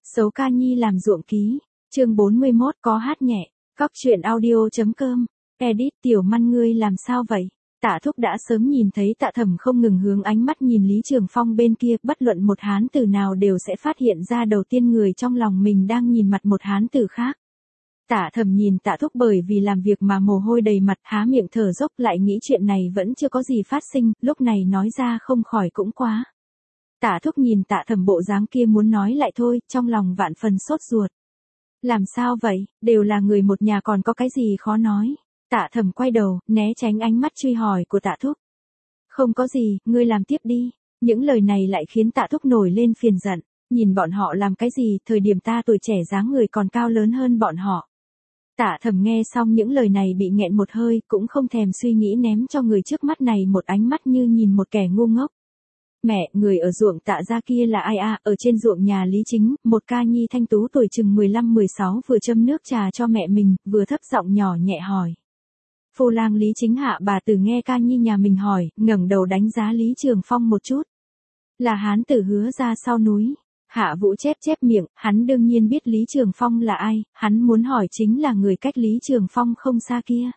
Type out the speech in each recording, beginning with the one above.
Xấu ca nhi làm ruộng ký, chương 41 có hát nhẹ, Cóc truyện audio.com, edit Tiểu Măn ngươi làm sao vậy? Tạ Thúc đã sớm nhìn thấy Tạ Thẩm không ngừng hướng ánh mắt nhìn Lý Trường Phong bên kia, bất luận một hán tử nào đều sẽ phát hiện ra đầu tiên người trong lòng mình đang nhìn mặt một hán tử khác. Tạ Thẩm nhìn Tạ Thúc bởi vì làm việc mà mồ hôi đầy mặt, há miệng thở dốc, lại nghĩ chuyện này vẫn chưa có gì phát sinh, lúc này nói ra không khỏi cũng quá. Tạ Thúc nhìn Tạ Thẩm bộ dáng kia muốn nói lại thôi, trong lòng vạn phần sốt ruột. Làm sao vậy, đều là người một nhà còn có cái gì khó nói. Tạ Thẩm quay đầu, né tránh ánh mắt truy hỏi của Tạ Thúc. Không có gì, ngươi làm tiếp đi. Những lời này lại khiến Tạ Thúc nổi lên phiền giận. Nhìn bọn họ làm cái gì, thời điểm ta tuổi trẻ dáng người còn cao lớn hơn bọn họ. Tạ Thẩm nghe xong những lời này bị nghẹn một hơi, cũng không thèm suy nghĩ ném cho người trước mắt này một ánh mắt như nhìn một kẻ ngu ngốc. Mẹ, người ở ruộng Tạ gia kia là ai à? Ở trên ruộng nhà Lý Chính, một ca nhi thanh tú tuổi chừng 15-16 vừa châm nước trà cho mẹ mình, vừa thấp giọng nhỏ nhẹ hỏi. Phu lang Lý Chính Hạ bà tử nghe ca nhi nhà mình hỏi, ngẩng đầu đánh giá Lý Trường Phong một chút. Là hán tử Hứa ra sau núi. Hạ Vũ chép miệng, hắn đương nhiên biết Lý Trường Phong là ai, hắn muốn hỏi chính là người cách Lý Trường Phong không xa kia.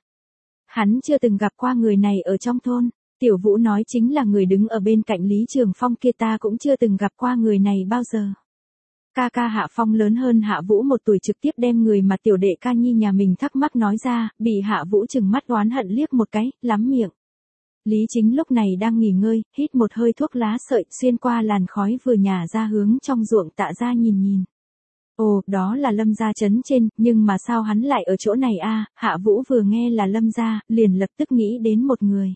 Hắn chưa từng gặp qua người này ở trong thôn. Tiểu Vũ nói chính là người đứng ở bên cạnh Lý Trường Phong kia, ta cũng chưa từng gặp qua người này bao giờ. Ca ca Hạ Phong lớn hơn Hạ Vũ một tuổi, trực tiếp đem người mà tiểu đệ ca nhi nhà mình thắc mắc nói ra, bị Hạ Vũ trừng mắt oán hận liếc một cái, lắm miệng. Lý Chính lúc này đang nghỉ ngơi, hít một hơi thuốc lá sợi, xuyên qua làn khói vừa nhả ra hướng trong ruộng Tạ gia nhìn. Ồ, đó là Lâm gia trấn trên, nhưng mà sao hắn lại ở chỗ này a? Hạ Vũ vừa nghe là Lâm gia, liền lập tức nghĩ đến một người.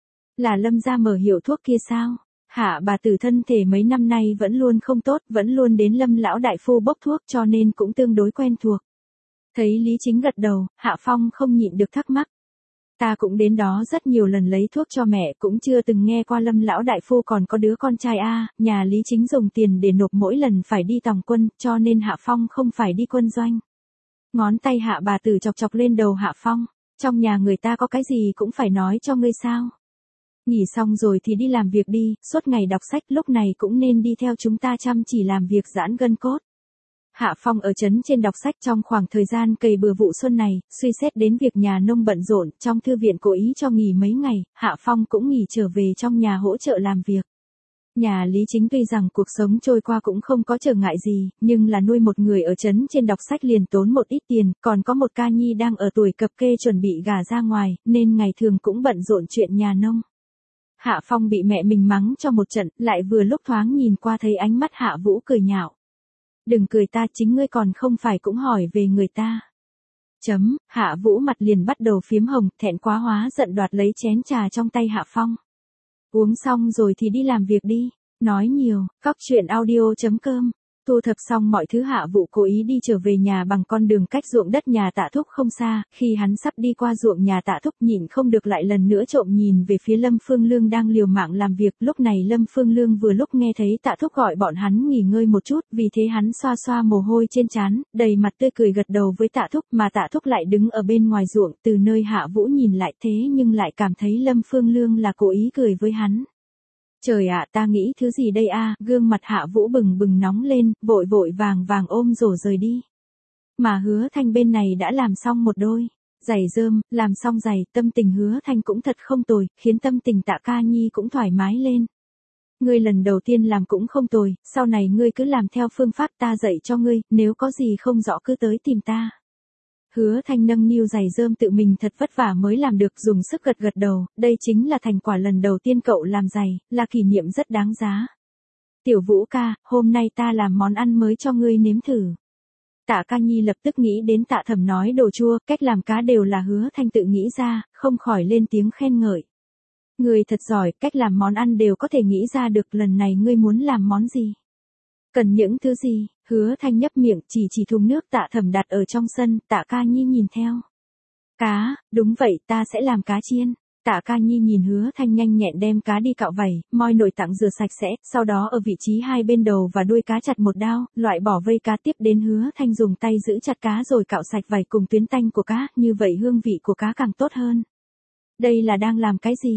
Là Lâm gia mở hiệu thuốc kia sao? Hạ bà tử thân thể mấy năm nay vẫn luôn không tốt, vẫn luôn đến Lâm lão đại phu bốc thuốc, cho nên cũng tương đối quen thuộc. Thấy Lý Chính gật đầu, Hạ Phong không nhịn được thắc mắc. Ta cũng đến đó rất nhiều lần lấy thuốc cho mẹ, cũng chưa từng nghe qua Lâm lão đại phu còn có đứa con trai a. Nhà Lý Chính dùng tiền để nộp mỗi lần phải đi tòng quân, cho nên Hạ Phong không phải đi quân doanh. Ngón tay Hạ bà tử chọc lên đầu Hạ Phong, trong nhà người ta có cái gì cũng phải nói cho ngươi sao? Nghỉ xong rồi thì đi làm việc đi, suốt ngày đọc sách, lúc này cũng nên đi theo chúng ta chăm chỉ làm việc giãn gân cốt. Hạ Phong ở trấn trên đọc sách trong khoảng thời gian cày bừa vụ xuân này, suy xét đến việc nhà nông bận rộn, trong thư viện cố ý cho nghỉ mấy ngày, Hạ Phong cũng nghỉ trở về trong nhà hỗ trợ làm việc. Nhà Lý Chính tuy rằng cuộc sống trôi qua cũng không có trở ngại gì, nhưng là nuôi một người ở trấn trên đọc sách liền tốn một ít tiền, còn có một ca nhi đang ở tuổi cập kê chuẩn bị gả ra ngoài, nên ngày thường cũng bận rộn chuyện nhà nông. Hạ Phong bị mẹ mình mắng cho một trận, lại vừa lúc thoáng nhìn qua thấy ánh mắt Hạ Vũ cười nhạo. Đừng cười ta, chính ngươi còn không phải cũng hỏi về người ta. Hạ Vũ mặt liền bắt đầu phiếm hồng, thẹn quá hóa giận đoạt lấy chén trà trong tay Hạ Phong. Uống xong rồi thì đi làm việc đi, nói nhiều, Cóc truyện audio.com. Thu thập xong mọi thứ, Hạ Vũ cố ý đi trở về nhà bằng con đường cách ruộng đất nhà Tạ Thúc không xa, khi hắn sắp đi qua ruộng nhà Tạ Thúc nhịn không được lại lần nữa trộm nhìn về phía Lâm Phương Lương đang liều mạng làm việc, lúc này Lâm Phương Lương vừa lúc nghe thấy Tạ Thúc gọi bọn hắn nghỉ ngơi một chút, vì thế hắn xoa xoa mồ hôi trên trán, đầy mặt tươi cười gật đầu với Tạ Thúc, mà Tạ Thúc lại đứng ở bên ngoài ruộng, từ nơi Hạ Vũ nhìn lại thế nhưng lại cảm thấy Lâm Phương Lương là cố ý cười với hắn. Trời ạ, ta nghĩ thứ gì đây a? Gương mặt Hạ Vũ bừng bừng nóng lên, vội vàng ôm rổ rời đi. Mà Hứa Thanh bên này đã làm xong một đôi giày rơm, làm xong giày, tâm tình Hứa Thanh cũng thật không tồi, khiến tâm tình Tạ ca nhi cũng thoải mái lên. Ngươi lần đầu tiên làm cũng không tồi, sau này ngươi cứ làm theo phương pháp ta dạy cho ngươi, nếu có gì không rõ cứ tới tìm ta. Hứa Thanh nâng niu giày rơm tự mình thật vất vả mới làm được, dùng sức gật đầu, đây chính là thành quả lần đầu tiên cậu làm giày, là kỷ niệm rất đáng giá. Tiểu Vũ ca, hôm nay ta làm món ăn mới cho ngươi nếm thử. Tạ ca nhi lập tức nghĩ đến Tạ Thẩm nói đồ chua, cách làm cá đều là Hứa Thanh tự nghĩ ra, không khỏi lên tiếng khen ngợi. Ngươi thật giỏi, cách làm món ăn đều có thể nghĩ ra được, lần này ngươi muốn làm món gì? Cần những thứ gì? Hứa Thanh nhấp miệng, chỉ thùng nước Tạ Thẩm đặt ở trong sân, Tạ ca nhi nhìn theo. Cá, đúng vậy, ta sẽ làm cá chiên. Tạ ca nhi nhìn Hứa Thanh nhanh nhẹn đem cá đi cạo vảy, moi nội tạng rửa sạch sẽ, sau đó ở vị trí hai bên đầu và đuôi cá chặt một đao, loại bỏ vây cá, tiếp đến Hứa Thanh dùng tay giữ chặt cá rồi cạo sạch vảy cùng tuyến tanh của cá, như vậy hương vị của cá càng tốt hơn. Đây là đang làm cái gì?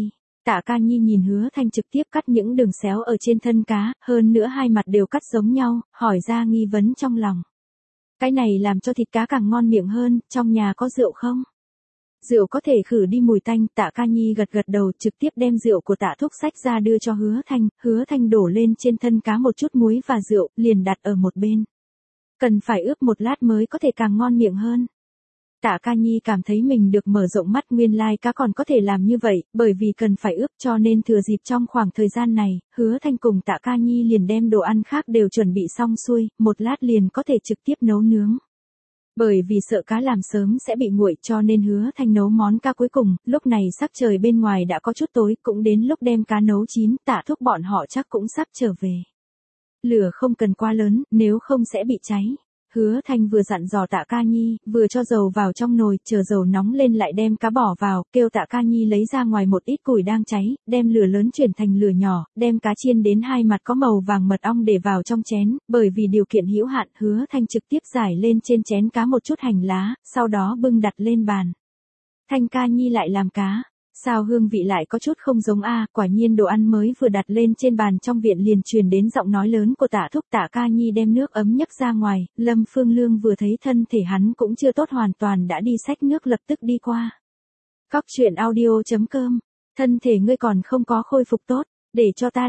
Tạ Ca Nhi nhìn Hứa Thanh trực tiếp cắt những đường xéo ở trên thân cá, hơn nữa hai mặt đều cắt giống nhau, hỏi ra nghi vấn trong lòng. Cái này làm cho thịt cá càng ngon miệng hơn, trong nhà có rượu không? Rượu có thể khử đi mùi tanh, Tạ Ca Nhi gật gật đầu trực tiếp đem rượu của Tạ Thúc xách ra đưa cho Hứa Thanh đổ lên trên thân cá một chút muối và rượu, liền đặt ở một bên. Cần phải ướp một lát mới có thể càng ngon miệng hơn. Tạ Ca Nhi cảm thấy mình được mở rộng mắt, nguyên lai cá còn có thể làm như vậy, bởi vì cần phải ướp cho nên thừa dịp trong khoảng thời gian này, Hứa Thanh cùng Tạ Ca Nhi liền đem đồ ăn khác đều chuẩn bị xong xuôi, một lát liền có thể trực tiếp nấu nướng. Bởi vì sợ cá làm sớm sẽ bị nguội cho nên Hứa Thanh nấu món cá cuối cùng, lúc này sắc trời bên ngoài đã có chút tối, cũng đến lúc đem cá nấu chín, Tạ Thúc bọn họ chắc cũng sắp trở về. Lửa không cần quá lớn, nếu không sẽ bị cháy. Hứa Thanh vừa dặn dò Tạ Ca Nhi, vừa cho dầu vào trong nồi, chờ dầu nóng lên lại đem cá bỏ vào, kêu Tạ Ca Nhi lấy ra ngoài một ít củi đang cháy, đem lửa lớn chuyển thành lửa nhỏ, đem cá chiên đến hai mặt có màu vàng mật ong để vào trong chén, bởi vì điều kiện hữu hạn, Hứa Thanh trực tiếp rải lên trên chén cá một chút hành lá, sau đó bưng đặt lên bàn. Thanh Ca Nhi lại làm cá. Sao hương vị lại có chút không giống a? Quả nhiên đồ ăn mới vừa đặt lên trên bàn trong viện liền truyền đến giọng nói lớn của Tạ Thúc. Tạ Ca Nhi đem nước ấm nhấc ra ngoài, Lâm Phương Lương vừa thấy thân thể hắn cũng chưa tốt hoàn toàn đã đi xách nước lập tức đi qua. Cóc truyện audio.com, thân thể ngươi còn không có khôi phục tốt, để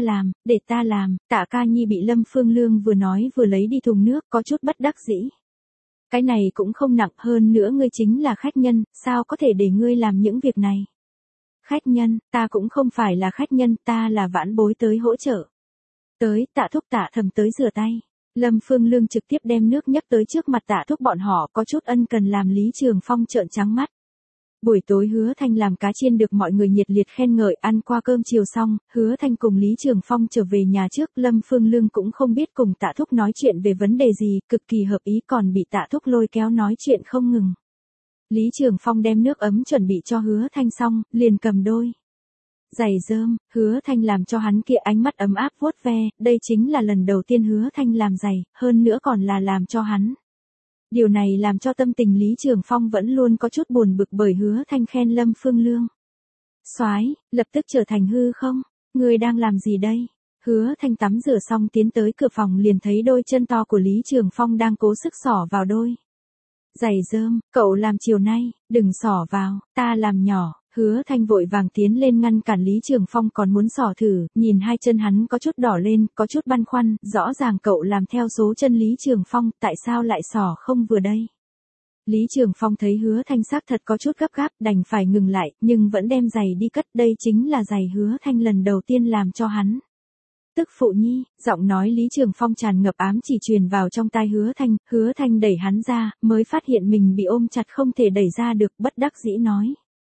ta làm, Tạ Ca Nhi bị Lâm Phương Lương vừa nói vừa lấy đi thùng nước, có chút bất đắc dĩ. Cái này cũng không nặng, hơn nữa ngươi chính là khách nhân, sao có thể để ngươi làm những việc này? Khách nhân, ta cũng không phải là khách nhân, ta là vãn bối tới hỗ trợ. Tới, Tạ Thúc Tạ Thẩm tới rửa tay. Lâm Phương Lương trực tiếp đem nước nhấc tới trước mặt Tạ Thúc bọn họ, có chút ân cần làm Lý Trường Phong trợn trắng mắt. Buổi tối Hứa Thanh làm cá chiên được mọi người nhiệt liệt khen ngợi, ăn qua cơm chiều xong, Hứa Thanh cùng Lý Trường Phong trở về nhà trước, Lâm Phương Lương cũng không biết cùng Tạ Thúc nói chuyện về vấn đề gì, cực kỳ hợp ý còn bị Tạ Thúc lôi kéo nói chuyện không ngừng. Lý Trường Phong đem nước ấm chuẩn bị cho Hứa Thanh xong, liền cầm đôi giày rơm, Hứa Thanh làm cho hắn kia ánh mắt ấm áp vuốt ve, đây chính là lần đầu tiên Hứa Thanh làm giày, hơn nữa còn là làm cho hắn. Điều này làm cho tâm tình Lý Trường Phong vẫn luôn có chút buồn bực bởi Hứa Thanh khen Lâm Phương Lương. Soái, lập tức trở thành hư không? Ngươi đang làm gì đây? Hứa Thanh tắm rửa xong tiến tới cửa phòng liền thấy đôi chân to của Lý Trường Phong đang cố sức xỏ vào đôi giày rơm, cậu làm chiều nay, đừng xỏ vào, ta làm nhỏ. Hứa Thanh vội vàng tiến lên ngăn cản Lý Trường Phong còn muốn xỏ thử, nhìn hai chân hắn có chút đỏ lên, có chút băn khoăn, rõ ràng cậu làm theo số chân Lý Trường Phong, tại sao lại xỏ không vừa đây? Lý Trường Phong thấy Hứa Thanh xác thật có chút gấp gáp, đành phải ngừng lại, nhưng vẫn đem giày đi cất, đây chính là giày Hứa Thanh lần đầu tiên làm cho hắn. Tức phụ nhi, giọng nói Lý Trường Phong tràn ngập ám chỉ truyền vào trong tai Hứa Thanh đẩy hắn ra, mới phát hiện mình bị ôm chặt không thể đẩy ra được, bất đắc dĩ nói.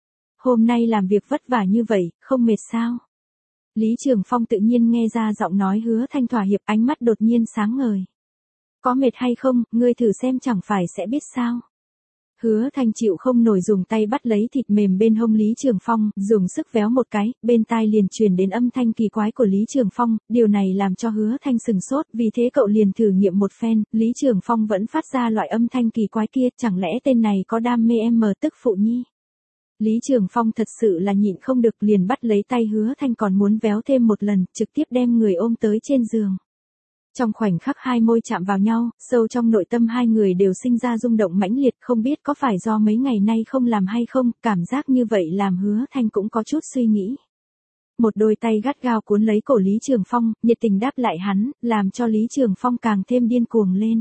Hôm nay làm việc vất vả như vậy, không mệt sao? Lý Trường Phong tự nhiên nghe ra giọng nói Hứa Thanh thỏa hiệp, ánh mắt đột nhiên sáng ngời. Có mệt hay không, ngươi thử xem chẳng phải sẽ biết sao? Hứa Thanh chịu không nổi dùng tay bắt lấy thịt mềm bên hông Lý Trường Phong, dùng sức véo một cái, bên tai liền truyền đến âm thanh kỳ quái của Lý Trường Phong, điều này làm cho Hứa Thanh sừng sốt, vì thế cậu liền thử nghiệm một phen, Lý Trường Phong vẫn phát ra loại âm thanh kỳ quái kia, chẳng lẽ tên này có đam mê em mờ tức phụ nhi? Lý Trường Phong thật sự là nhịn không được liền bắt lấy tay Hứa Thanh còn muốn véo thêm một lần, trực tiếp đem người ôm tới trên giường. Trong khoảnh khắc hai môi chạm vào nhau, sâu trong nội tâm hai người đều sinh ra rung động mãnh liệt, không biết có phải do mấy ngày nay không làm hay không, cảm giác như vậy làm Hứa Thanh cũng có chút suy nghĩ. Một đôi tay gắt gao cuốn lấy cổ Lý Trường Phong, nhiệt tình đáp lại hắn, làm cho Lý Trường Phong càng thêm điên cuồng lên.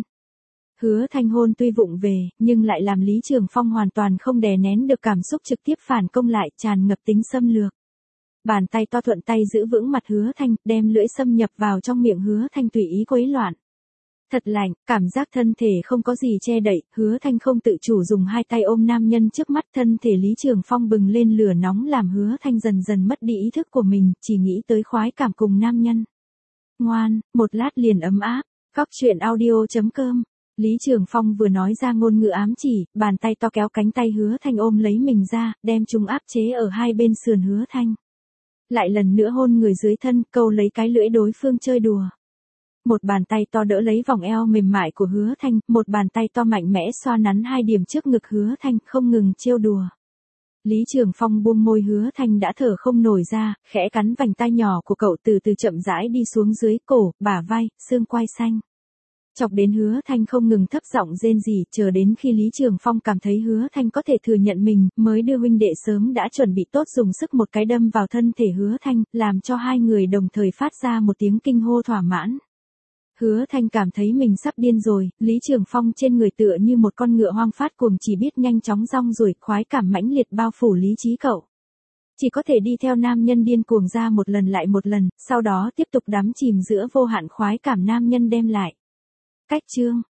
Hứa Thanh hôn tuy vụng về, nhưng lại làm Lý Trường Phong hoàn toàn không đè nén được cảm xúc trực tiếp phản công lại, tràn ngập tính xâm lược. Bàn tay to thuận tay giữ vững mặt Hứa Thanh, đem lưỡi xâm nhập vào trong miệng Hứa Thanh tùy ý quấy loạn. Thật lạnh, cảm giác thân thể không có gì che đậy, Hứa Thanh không tự chủ dùng hai tay ôm nam nhân trước mắt, thân thể Lý Trường Phong bừng lên lửa nóng làm Hứa Thanh dần dần mất đi ý thức của mình, chỉ nghĩ tới khoái cảm cùng nam nhân. Ngoan, một lát liền ấm áp. Cóc truyện audio.com. Lý Trường Phong vừa nói ra ngôn ngữ ám chỉ, bàn tay to kéo cánh tay Hứa Thanh ôm lấy mình ra, đem chúng áp chế ở hai bên sườn Hứa Thanh. Lại lần nữa hôn người dưới thân, câu lấy cái lưỡi đối phương chơi đùa. Một bàn tay to đỡ lấy vòng eo mềm mại của Hứa Thanh, một bàn tay to mạnh mẽ xoa nắn hai điểm trước ngực Hứa Thanh, không ngừng trêu đùa. Lý Trường Phong buông môi, Hứa Thanh đã thở không nổi ra, khẽ cắn vành tai nhỏ của cậu, từ từ chậm rãi đi xuống dưới cổ, bả vai, xương quai xanh. Chọc đến Hứa Thanh không ngừng thấp giọng rên rỉ, chờ đến khi Lý Trường Phong cảm thấy Hứa Thanh có thể thừa nhận mình, mới đưa huynh đệ sớm đã chuẩn bị tốt dùng sức một cái đâm vào thân thể Hứa Thanh, làm cho hai người đồng thời phát ra một tiếng kinh hô thỏa mãn. Hứa Thanh cảm thấy mình sắp điên rồi, Lý Trường Phong trên người tựa như một con ngựa hoang phát cuồng, chỉ biết nhanh chóng rong ruổi, khoái cảm mãnh liệt bao phủ lý trí cậu. Chỉ có thể đi theo nam nhân điên cuồng ra một lần lại một lần, sau đó tiếp tục đắm chìm giữa vô hạn khoái cảm nam nhân đem lại. Cách chương